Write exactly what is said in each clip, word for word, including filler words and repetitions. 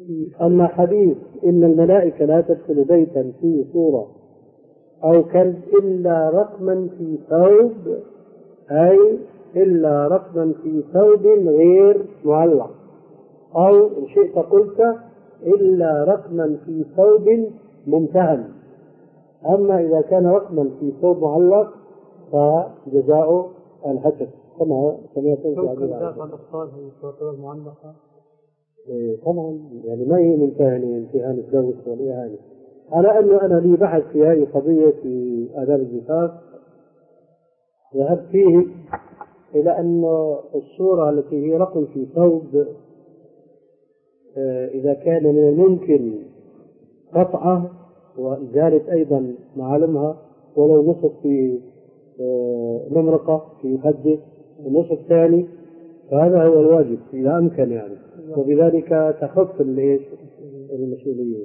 أما حديث إن الملائكة لا تدخل بيتا فيه صورة أو كلب إلا رقما في ثوب، أي إلا رقما في ثوب غير معلق، أو إن شئت قلت إلا رقما في ثوب ممتهن. أما إذا كان رقما في ثوب معلق فجزاء الهتك كما سمعت في الأطفال هي المعلقة. طبعا يعني ما هي منتهنة امتهان الزوج والإهانة. على أنه أنا لي بحث في هذه القضية في آداب الزفاف، ذهبت فيه إلى أن الصورة التي هي رقم في ثوب إذا كان من الممكن قطعه وإزالة أيضا معالمها ولو نصف في نمرقة في خده ونصف ثاني، فهذا هو الواجب إذا أمكن يعني، وبذلك تخف المسؤولية.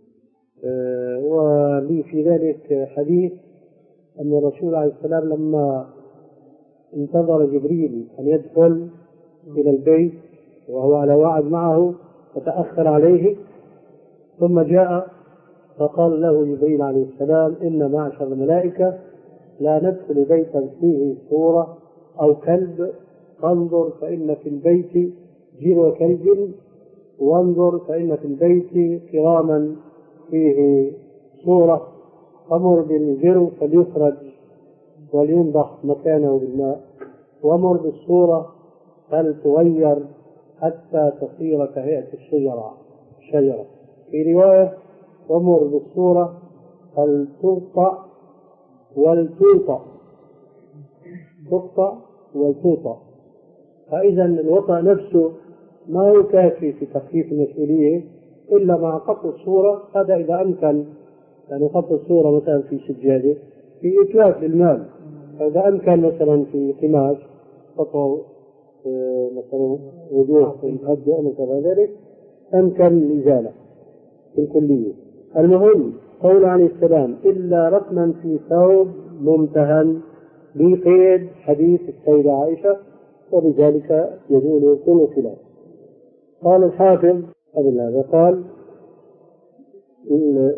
ولي في ذلك حديث أن الرسول عليه السلام لما انتظر جبريل أن يدخل إلى البيت وهو على وعد معه فتأخر عليه، ثم جاء فقال له جبريل عليه السلام إن معشر الملائكة لا ندخل بيتا فيه صورة أو كلب، فانظر فإن في البيت جرو كلب، وانظر فإن في البيت كراما فيه صورة، أمر بالجرو فليخرج ولينضح مكانه بالماء، وامر بالصورة فلتغير حتى تصير كهيئة الشجرة الشجرة في رواية وامر بالصورة فلتقطع ولتوطأ تقطع ولتوطأ. فإذا الوطأ نفسه ما هو كافي في تخفيف المسؤولية إلا مع قطع الصورة، هذا إذا أمكن، يعني قطع الصورة مثلا في سجادة في إتلاف للمال، فإذا أمكن مثلا في قماش قطع مثلا وجوه في الحد مثلا ذلك أمكن الإزالة في الكلية. المهم قول عليه السلام إلا رقما في ثوب ممتهن بقيد حديث السيدة عائشة، وبذلك يزول كل خلاف. قال الحافظ قبل هذا قال